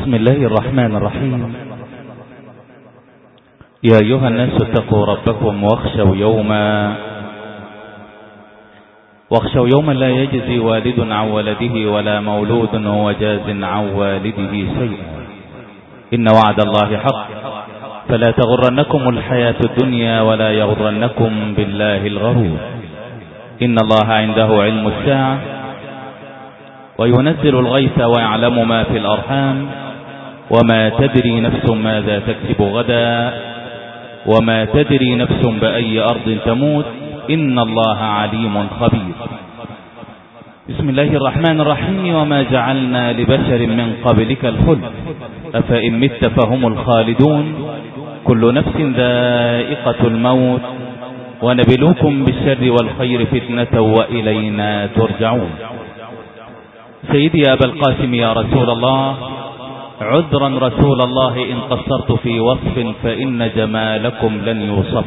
بسم الله الرحمن الرحيم. يا أيها الناس اتقوا ربكم واخشوا يوما لا يجزي والد عن ولده ولا مولود هو جاز عن والده شيئا، إن وعد الله حق فلا تغرنكم الحياة الدنيا ولا يغرنكم بالله الغرور. إن الله عنده علم الساعة وينزل الغيث ويعلم ما في الأرحام وما تدري نفس ماذا تكسب غدا وما تدري نفس بأي أرض تموت إن الله عليم خبير. بسم الله الرحمن الرحيم. وما جعلنا لبشر من قبلك الخلد أفإن مت فهم الخالدون كل نفس ذائقة الموت ونبلوكم بالشر والخير فتنة وإلينا ترجعون. سيدي أبا القاسم يا رسول الله، عذرا رسول الله إن قصرت في وصف فإن جمالكم لن يوصف.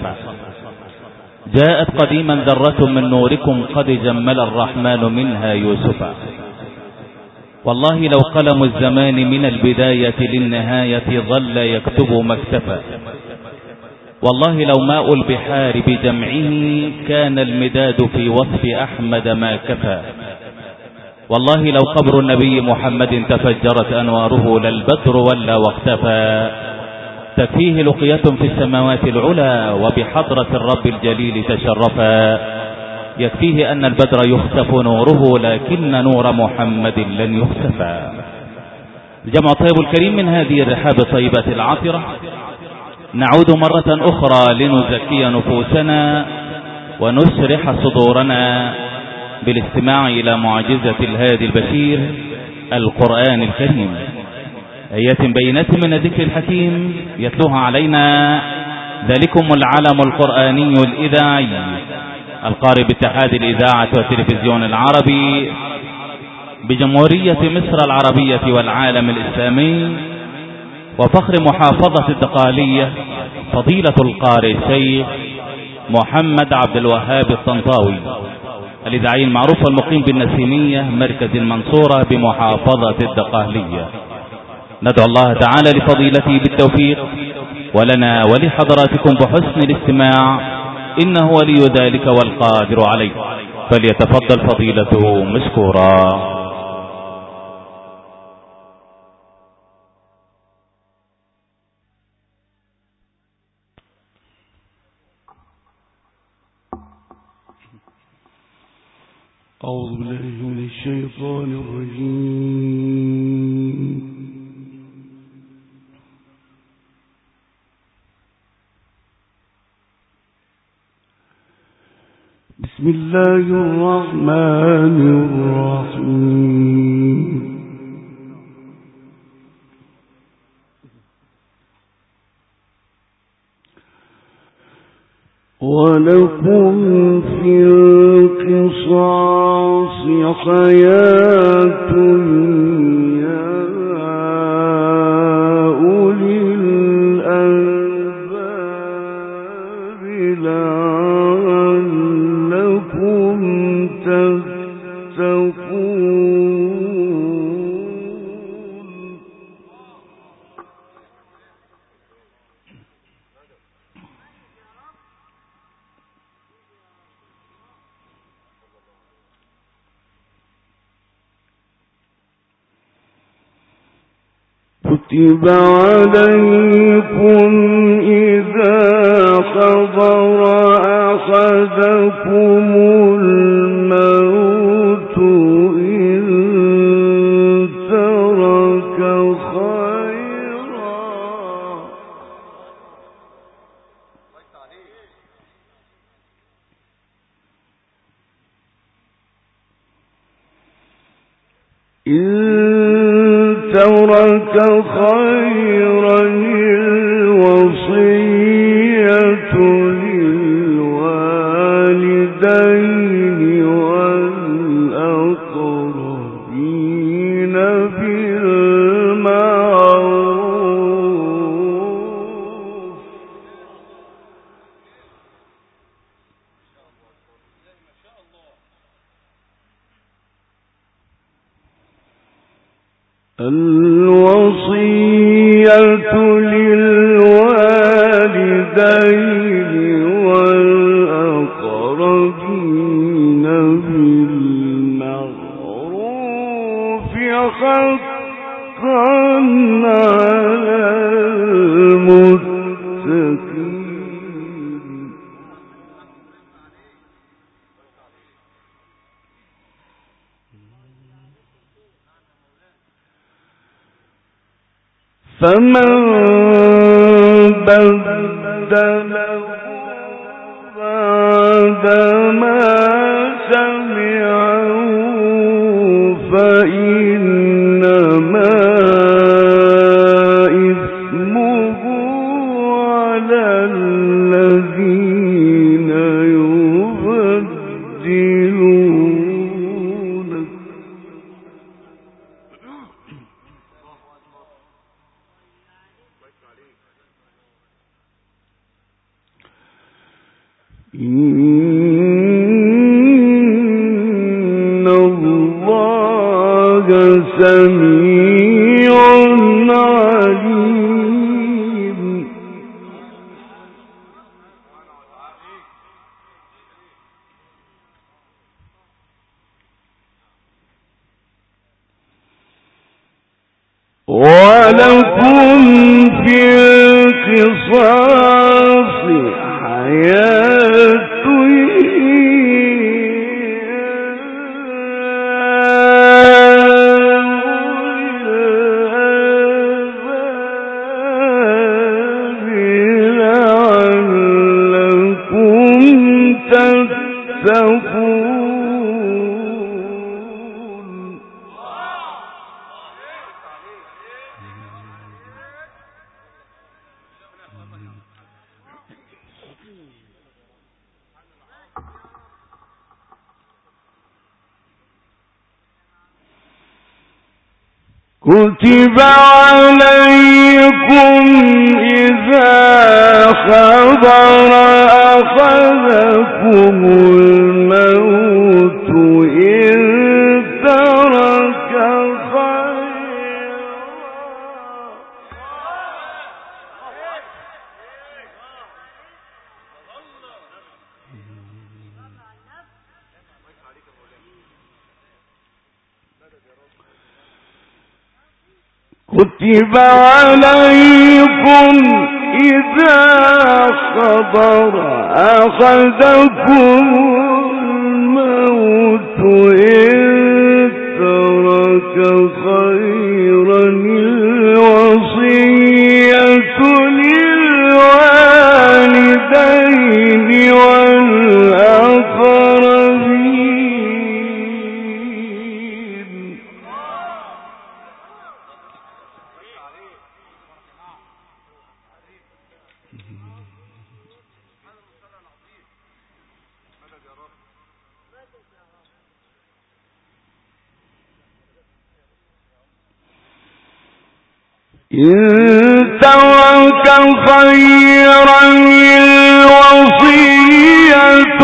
جاءت قديما ذرة من نوركم قد جمل الرحمن منها يوسفا. والله لو قلم الزمان من البداية للنهاية ظل يكتب ما اكتفى. والله لو ماء البحار بجمعه كان المداد في وصف أحمد ما كفى. والله لو قبر النبي محمد تفجرت أنواره للبدر ولا واختفى. تكفيه لقية في السماوات العلا وبحضرة الرب الجليل تشرفا. يكفيه أن البدر يخسف نوره لكن نور محمد لن يخسفا. الجمع الطيب الكريم من هذه الرحاب الطيبة العاطرة نعود مرة أخرى لنزكي نفوسنا ونشرح صدورنا بالاستماع إلى معجزة الهادي البشير القرآن الكريم، آيات بينات من الذكر الحكيم يتلوها علينا ذلكم العلم القرآني الإذاعي القارئ باتحاد الإذاعة والتلفزيون العربي بجمهورية مصر العربية والعالم الإسلامي وفخر محافظة الدقهلية فضيلة القارئ الشيخ محمد عبد الوهاب الطنطاوي الإذاعي المعروف والمقيم بالنسيمية مركز المنصورة بمحافظة الدقهلية. ندعو الله تعالى لفضيلته بالتوفيق ولنا ولحضراتكم بحسن الاستماع إنه ولي ذلك والقادر عليه. فليتفضل فضيلته مشكورا. أعوذ بالله من الشيطان الرجيم. بسم الله الرحمن الرحيم. ولكم في القصاص حياة يا أولي الألباب لعلكم تتقون. كتب عليكم إذا حضر أحدكم الموت إن ترك خيرا الوصية للوالدين والأقربين بالمعروف. الوصية فمن بدله بعدما سمعه فإنما إثمه على الذين يبدلونه. إن الله سميع عليم. ولكم في القصاص حياة كتب عليكم إذا حضر أحدكم الموت إن ترك كتب عليكم إذا حضر أحدكم الموت إن ترك خيرا الوصية للوالدين والأقربين. إن ترك خيرا الوصية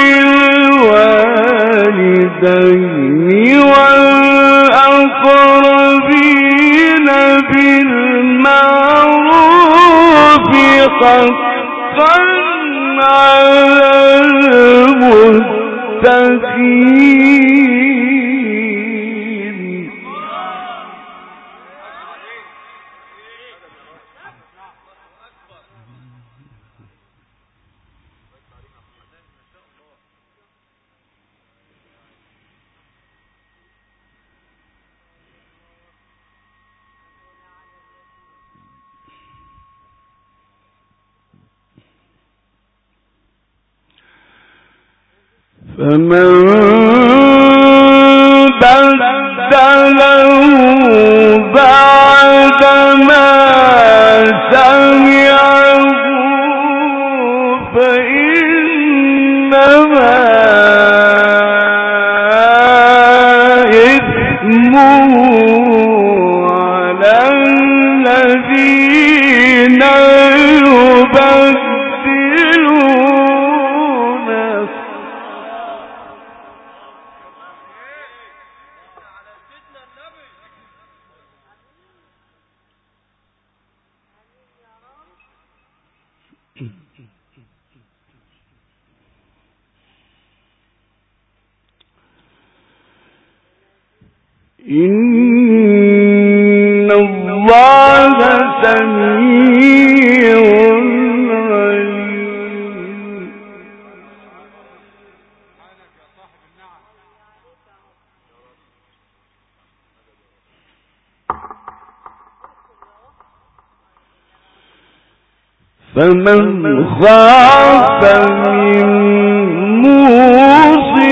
للوالدين والأقربين بالمعروف حقا على المتقين. فمن بدله بعدما سمعه فإنما إثمه على الذين يبدلونه. إن الله سميع عليم. فمن خاف من موص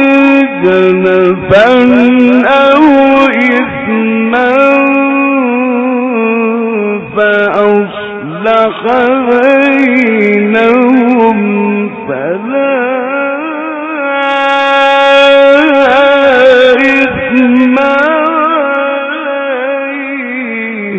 جنفا أو إثما فأصلح بينهم فلا إثم عليه.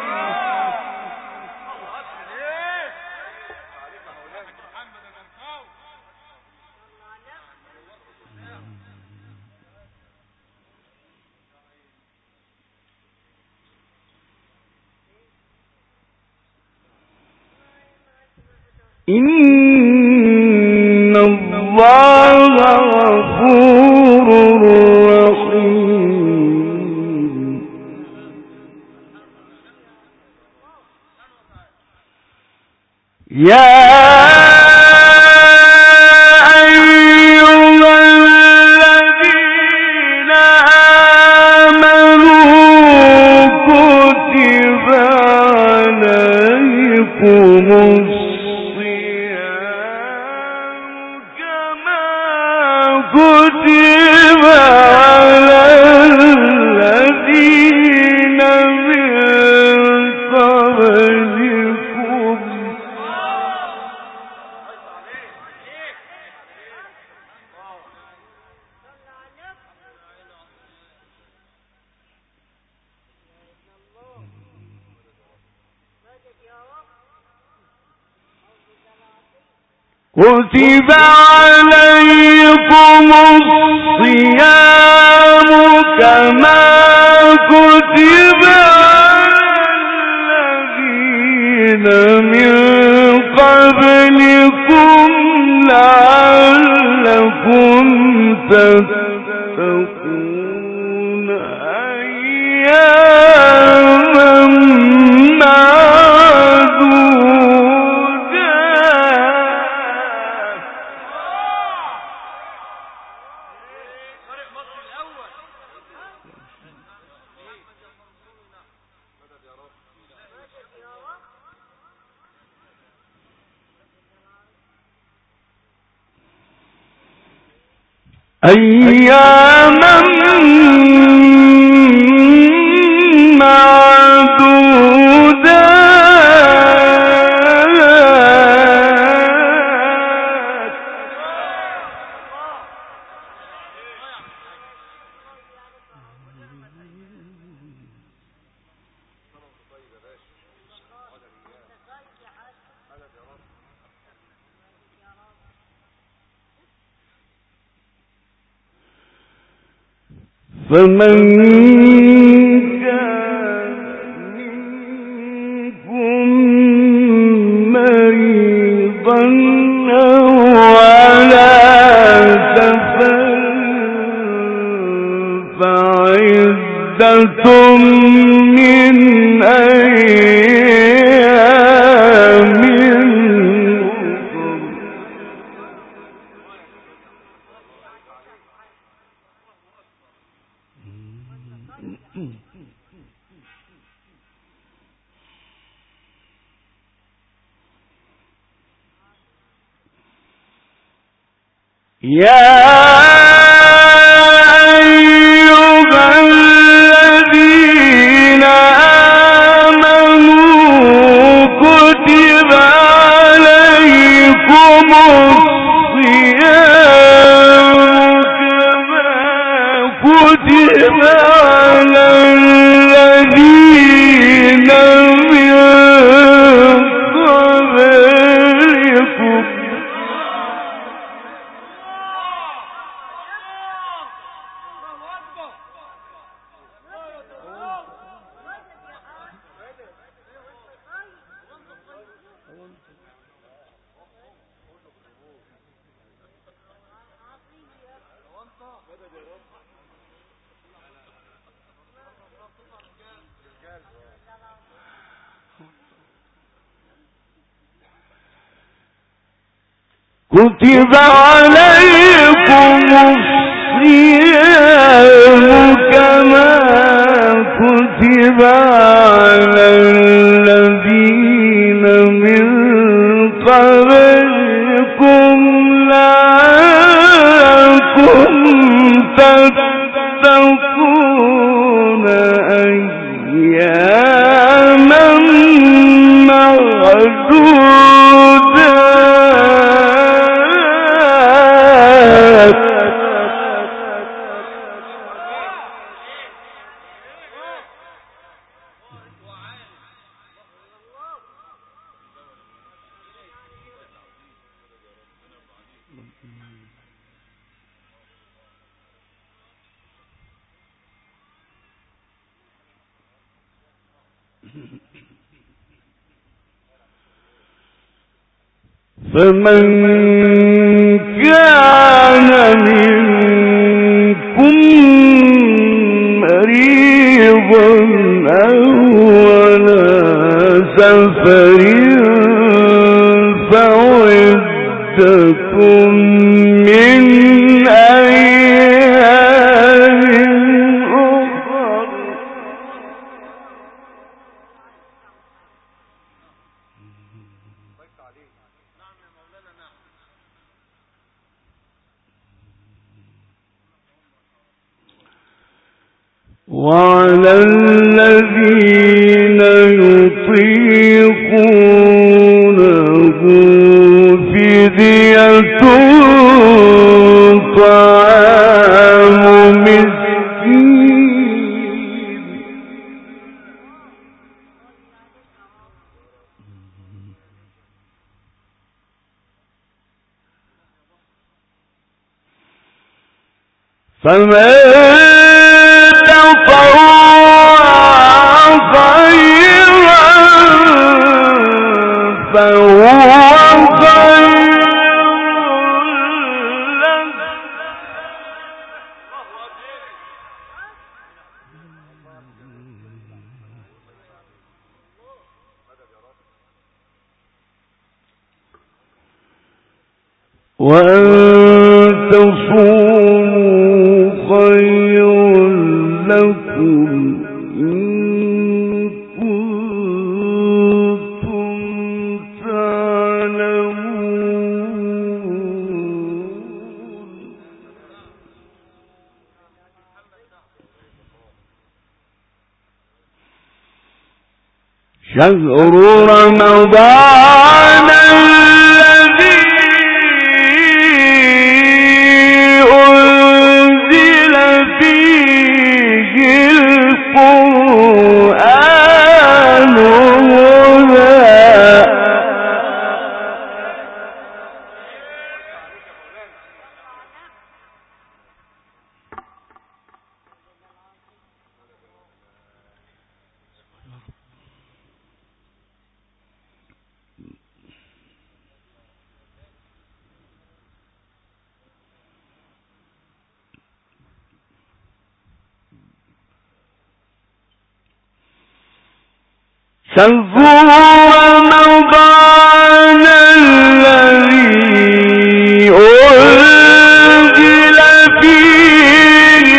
إن الله غفور رحيم. يا كتب عليكم الصيام كما كتب على الذين من قبلكم لعلكم تتقون أياما فمن كان منكم مريضا أو على سفر فعدة من أيام أخر. يا أيها الذين آمنوا كتب عليكم الصيام كما كتب على الذين من قبلكم كتب عليكم الصيام كما كتب على الذين من فمن كان منكم مريضا أو على سفر فعدة من أيام أخر وعلى الذين يطيقونه فدية طعام مسكين فمن وأن تصوموا خير لكم إن كنتم تعلمون شهر رمضان شهر رمضان الذي أنزل فيه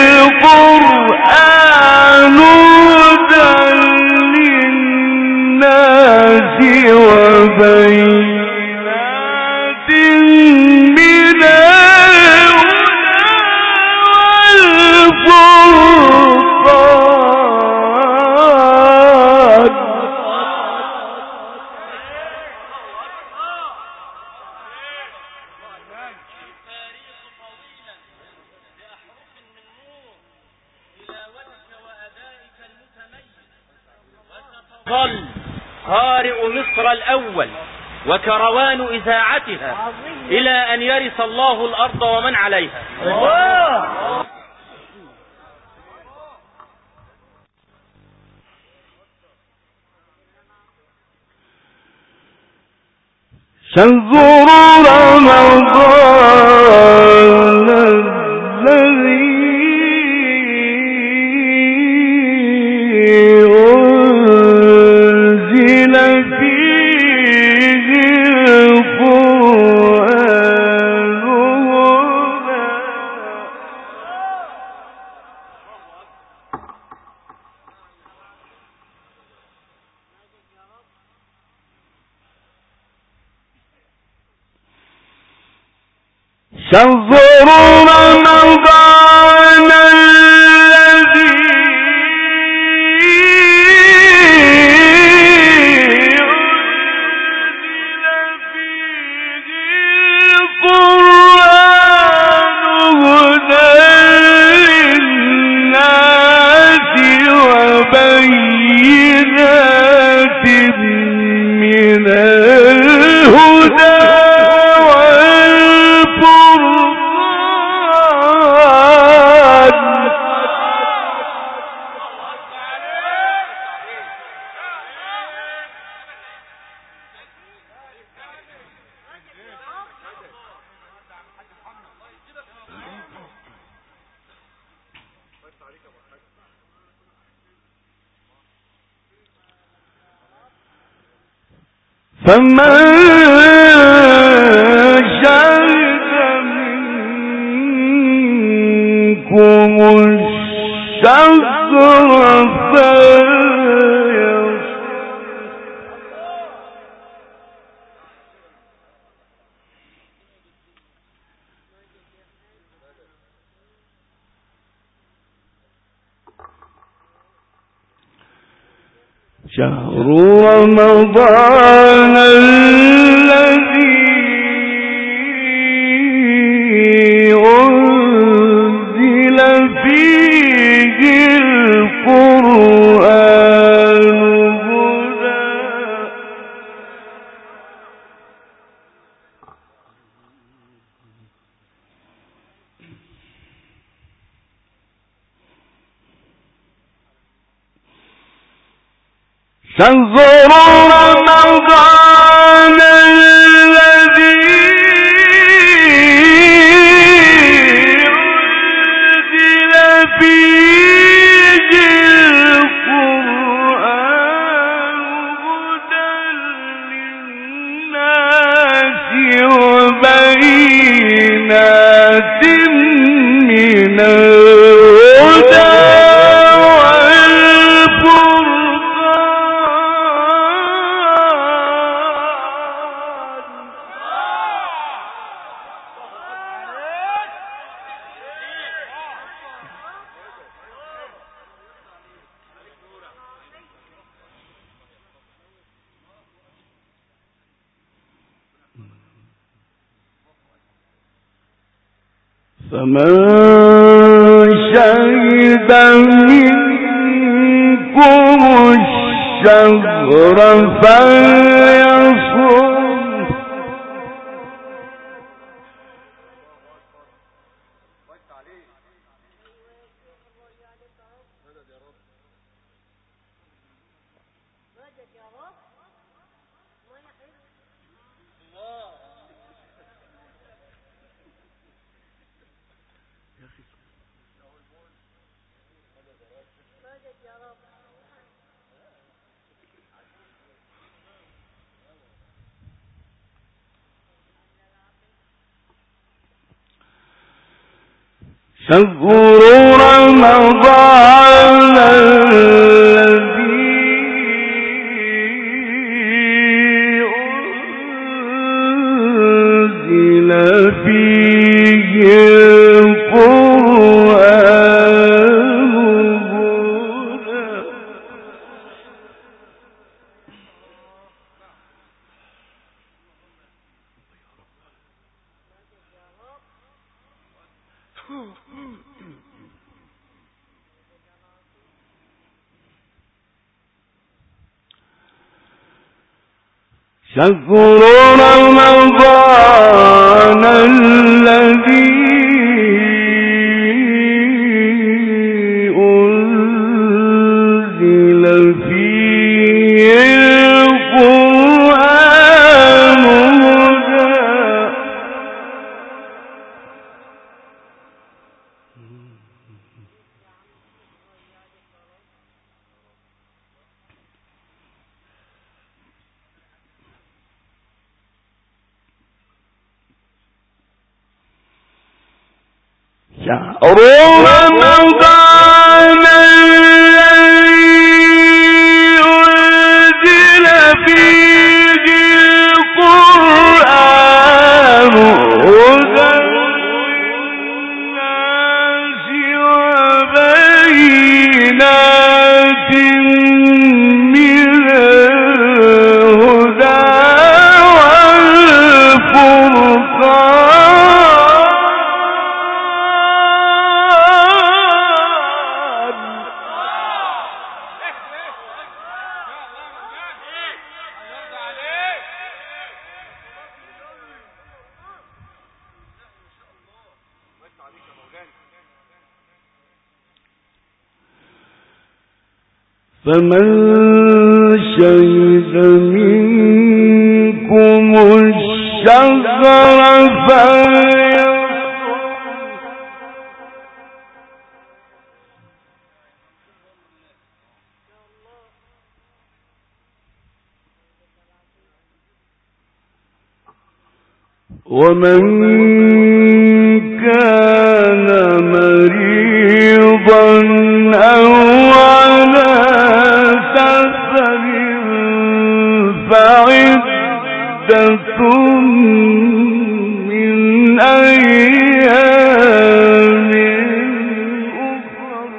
القرآن هدى للناس وبينات من الهدى والفرقان ظل قارئ مصر الأول وكروان إذاعتها إلى أن يرث الله الأرض ومن عليها. شهر رمضان الذي أنزل فيه القرآن هدى شهر رمضان الذي أنزل فيه القرآن هدى للناس وبينات من الهدى والفرقان فمن شهد منكم الشهر فليصم. شهر رمضان الذي أنزل فيه القرآن هدى شهر رمضان الذي أنزل فيه القرآن هدى للناس وبينات من الهدى فمن شهد منكم الشهر فليصم. شهر رمضان الذي أنزل فيه القرآن هدى شهر رمضان الذي أنزل فيه القرآن هدى شهر رمضان الذي أنزل فيه القرآن هدى للناس وبينات من الهدى والفرقان. فمن شهد منكم الشهر فليصم. ومن كان مريضا أو على سفر فعدة من أيام أخر.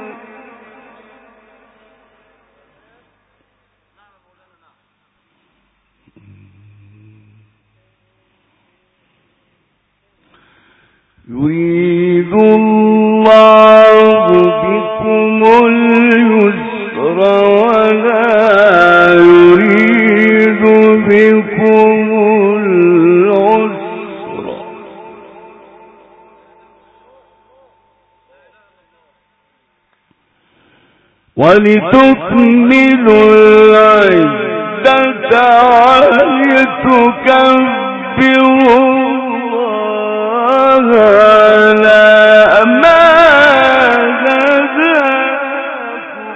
يريد الله بكم اليسر ولا يريد بكم العسر ولتكملوا العدة ولتكبروا على ما هداكم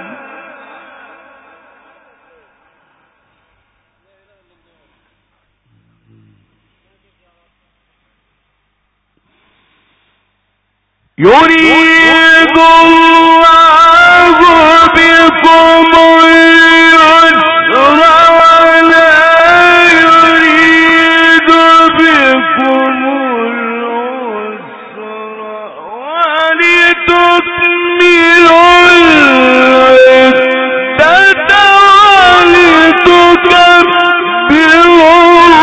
يريد الله بكم اليسر ولا يريد بكم العسر ولتكملوا العدة ولتكبروا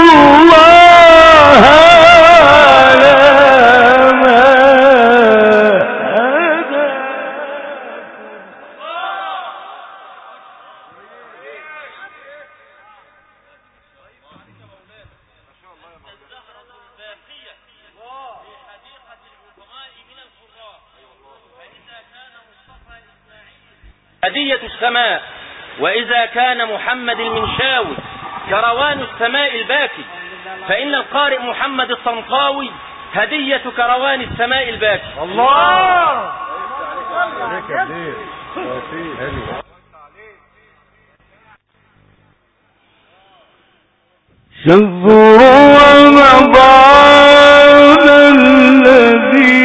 الله على ما هدية السماء. وإذا كان محمد المنشاوي كروان السماء الباكي، فإن القارئ محمد الطنطاوي هدية كروان السماء الباكي. الله شهر رمضان الذي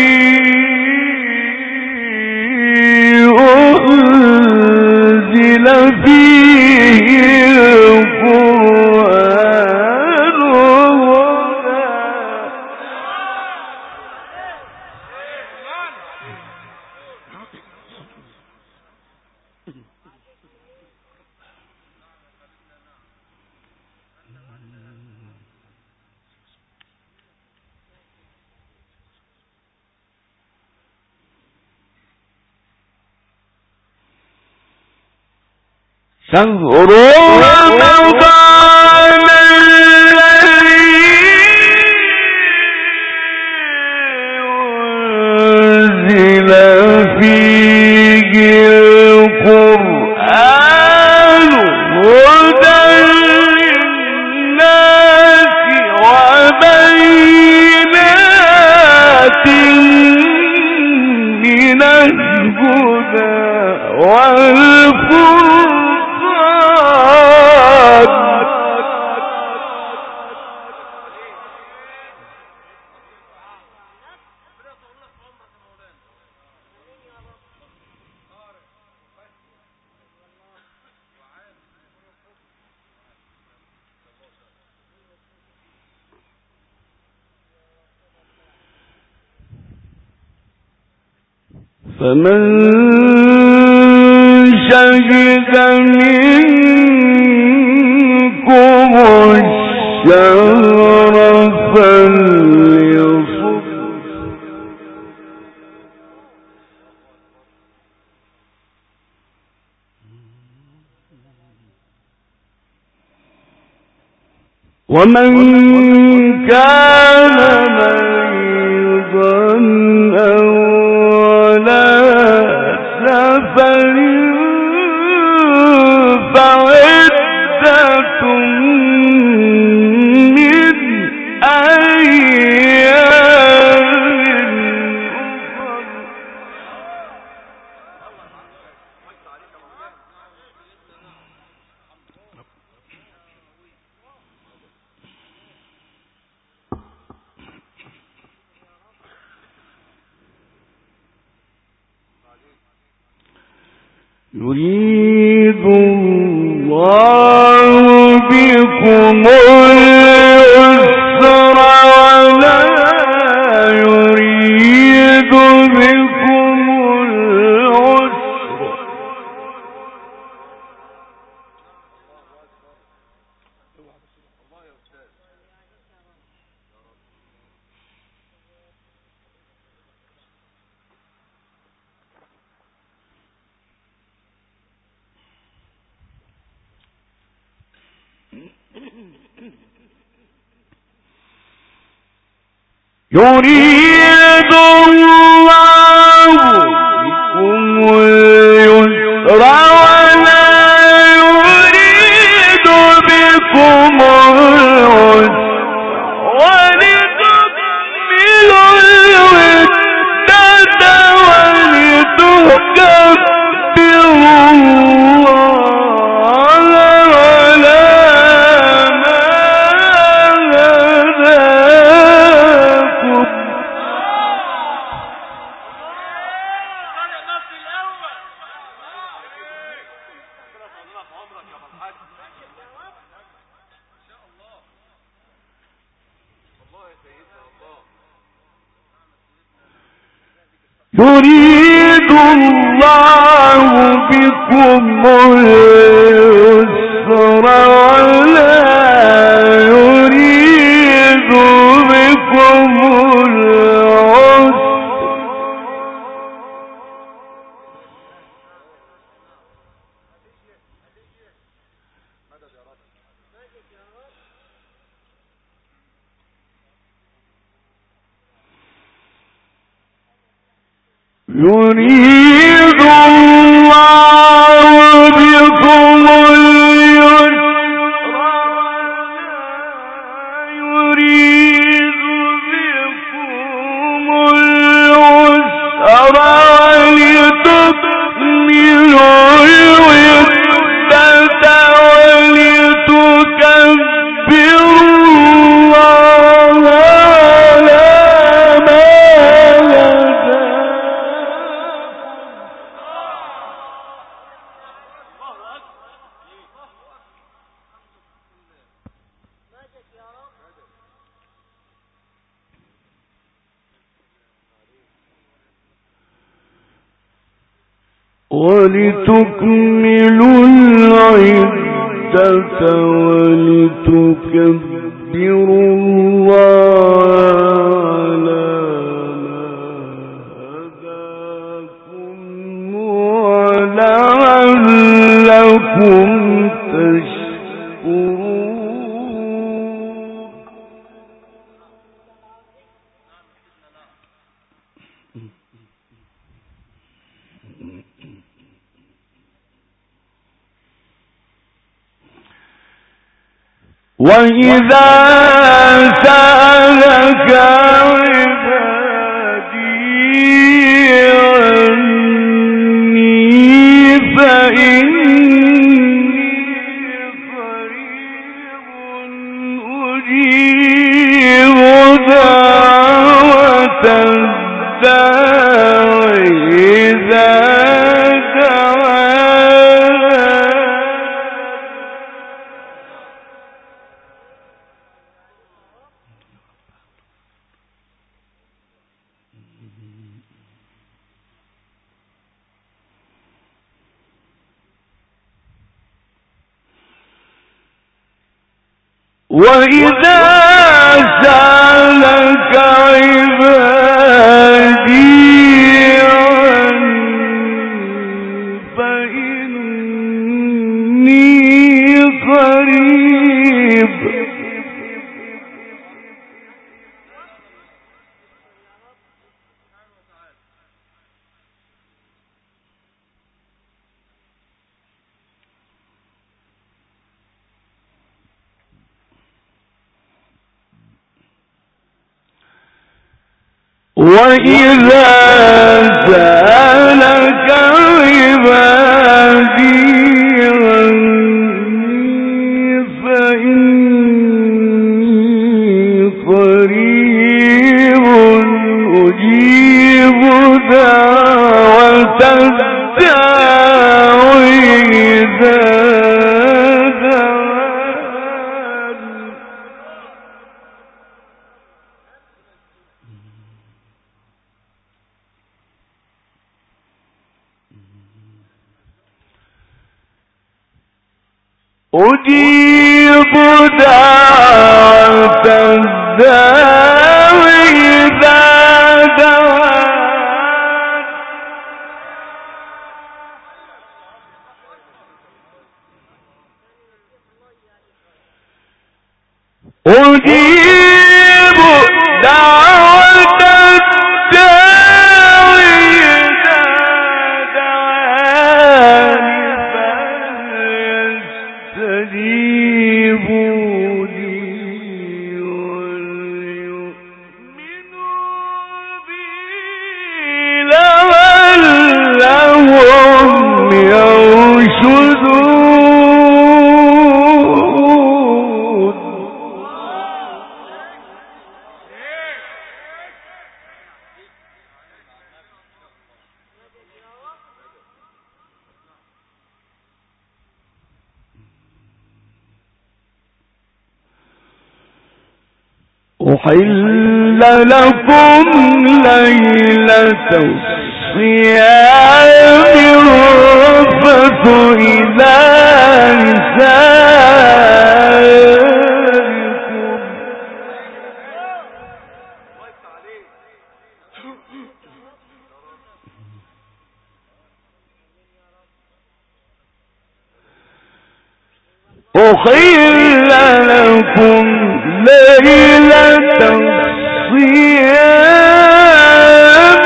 أنزل فيه القرآن شهر رمضان الذي أنزل فيه القرآن هدى للناس وبينات من الهدى والفرقان. فمن شهد منكم الشهر فليصم. ومن كان مريضا أو على سفر فعدة من أيام أخر. يريد الله بكم اليسر ولا يريد بكم العسر يريد الله بكم اليسر ولا يريد بكم العسر ولتكملوا العدة ولتكبروا يريد الله بكم اليسر ولا يريد بكم العسر يريد الله بكم اليسر ولا يريد بكم العسر ولتكملوا العدة ولتكبروا الله على ما ولتكملوا العدة ولتكبروا الله على ما هداكم ولعلكم تشكرون. وإذا سألك عبادي عني فإني قريب أجيب دعوة الداع إذا وإذا سألك عبادي عني فإني قريب وإذا سألك عبادي عني فإني قريب أجيب دعوة الداع أجيب دعوة الداعي إذا دعان أجيب دعوة الداعي إذا دعان فليستجيبوا لي وليؤمنوا بي لعلهم يرشدون. أحل لكم ليلة الصيام الرفث إلى نسائكم أحل لكم ليلة الصيام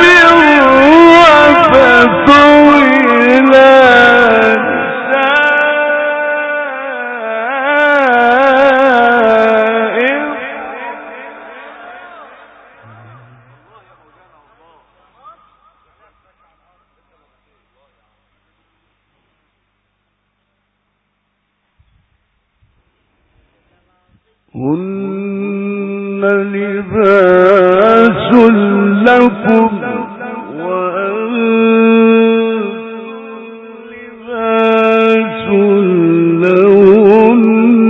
الرفث إلى نسائكم هن لباس لكم وأنتم لباس لهن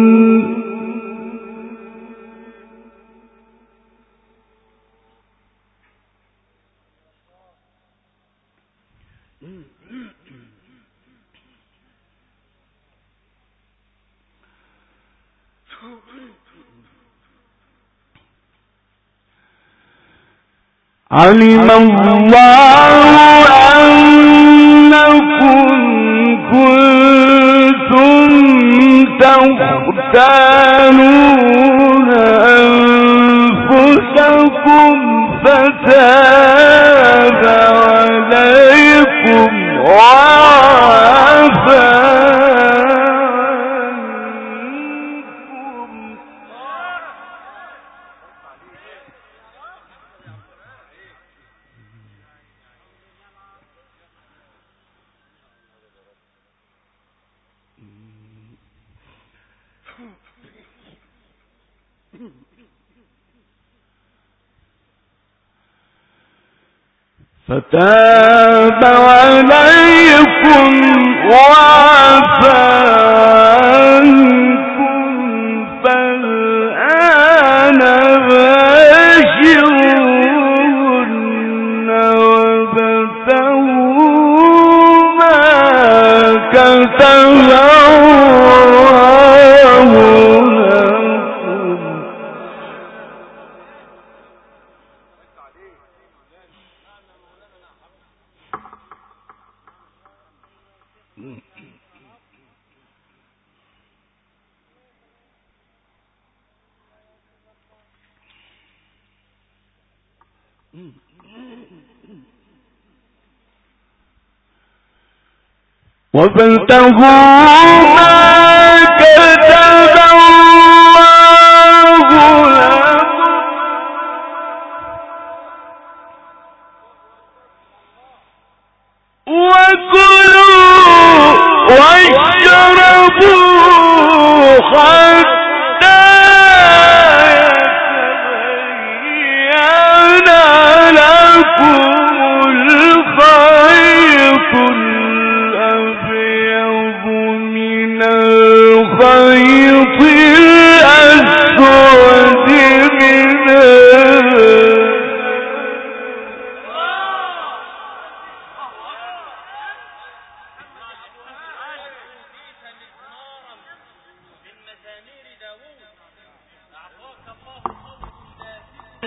علم الله أنكم كنتم تختانون أنفسكم فتاب عليكم وعفى عنكم. فتاب عليكم وعفى عنكم فالآن باشروهن وابتغوا ما كتب الله لكم. وابتغوا ما كتب الله لكم وكلوا واشربوا حتى يتبين لكم الخيط الأبيض من الخيط الأسود من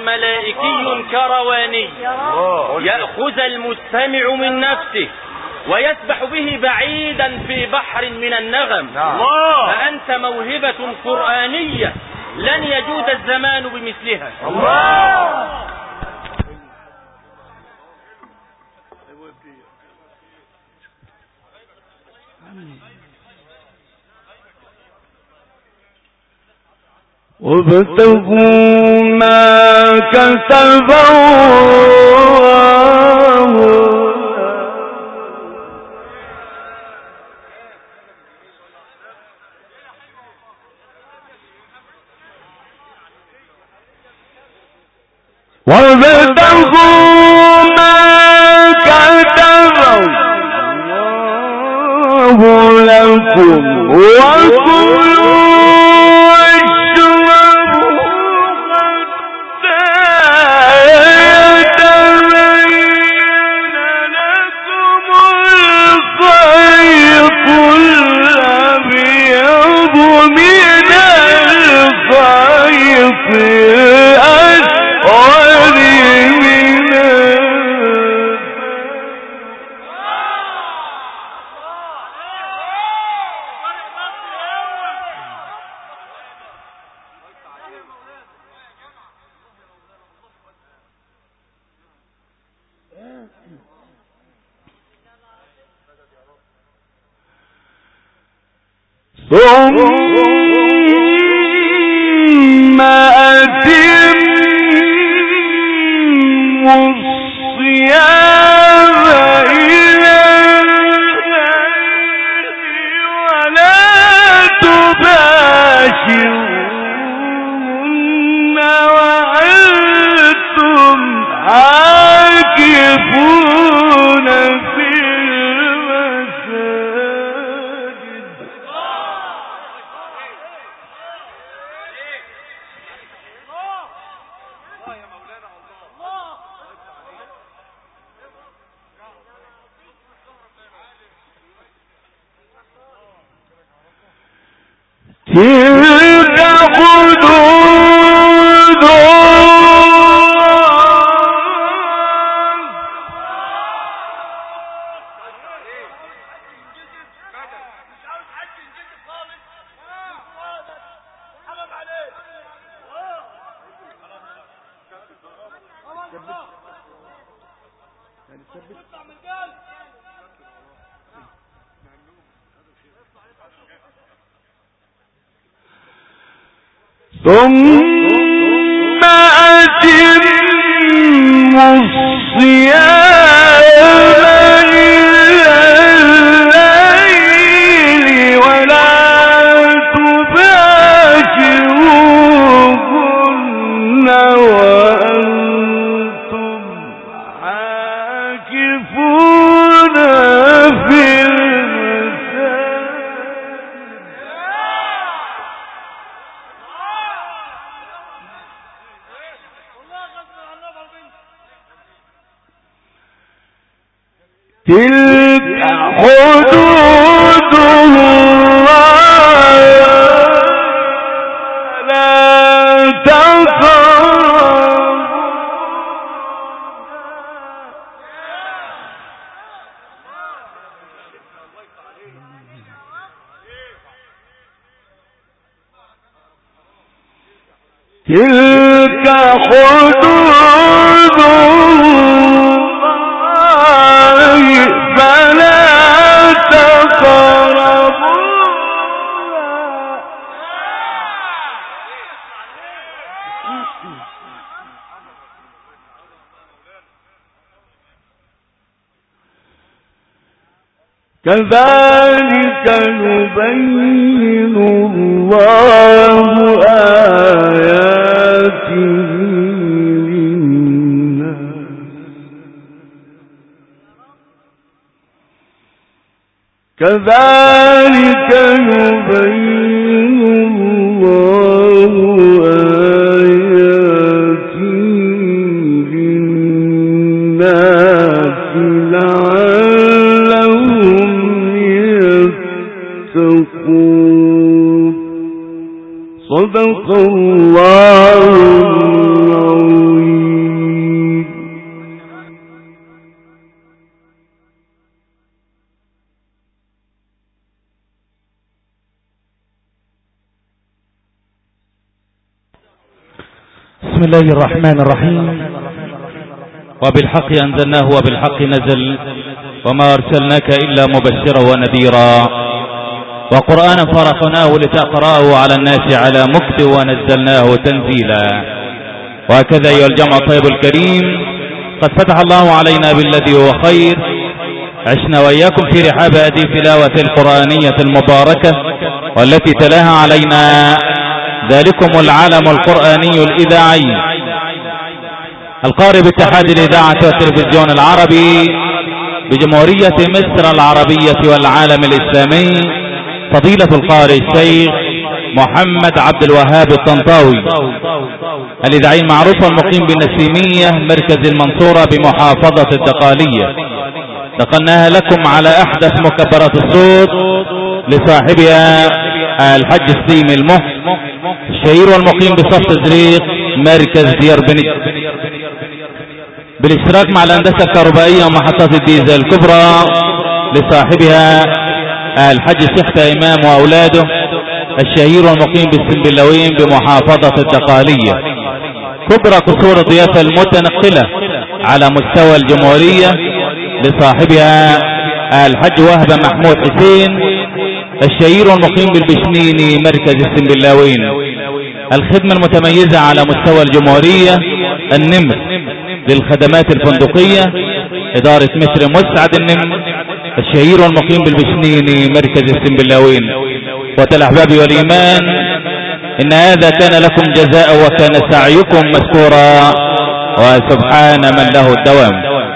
ملائكي كرواني يأخذ المستمع من نفسه ويسبح به بعيدا في بحر من النغم. فأنت موهبة قرآنية لن يجود الزمان بمثلها. وابتغوا ما كتب الله لكم وكلوا ثم أتموا الصيام إلى الليل ولا تباشرون وأنتم عاكفون في تلك حدود ثم أتموا الصيام إلى الليل ولا تباشروهن وأنتم عاكفون في تلك حدود الله لا تقربوها تلك حدود فلا تقربوها كذلك يبين الله آياته كذلك يبين الله آياته للناس لعلهم يتقون. صدق الله العظيم. بسم الله الرحمن الرحيم. وبالحق أنزلناه وبالحق نزل وما أرسلناك إلا مبشرا ونذيرا وقرآنا فرقناه لتقرأه على الناس على مكت ونزلناه تنزيلا. وهكذا أيها الجمع الطيب الكريم قد فتح الله علينا بالذي هو خير. عشنا وإياكم في رحاب هذه التلاوة القرآنية المباركة والتي تلاها علينا ذلكم العالم القرآني الإذاعي القارئ باتحاد الإذاعة والتلفزيون العربي بجمهورية مصر العربية والعالم الإسلامي، فضيلة القارئ الشيخ محمد عبد الوهاب الطنطاوي الإذاعي المعروف والمقيم بالنسيمية مركز المنصورة بمحافظة الدقالية. نقلناها لكم على أحدث مكبرات الصوت لصاحبها الحج سليم المح الشهير والمقيم بصف تزريق مركز ديار بني، بالاشتراك مع الهندسة الكهربائية ومحطات الديزل الكبرى لصاحبها الحج شيخ إمام وأولاده الشهير والمقيم بالسنبلاوين بمحافظة الدقالية. كبرى قصور الضيافة المتنقلة على مستوى الجمهورية لصاحبها الحج وهبة محمود حسين الشهير والمقيم بالبشنيني مركز السنبلاوين. الخدمة المتميزة على مستوى الجمهورية النمر للخدمات الفندقية إدارة مصر مسعد النمر الشهير والمقيم بالبشنيني مركز السنبلاوين. وتالأحباب والإيمان إن هذا كان لكم جزاء وكان سعيكم مشكورا وسبحان من له الدوام.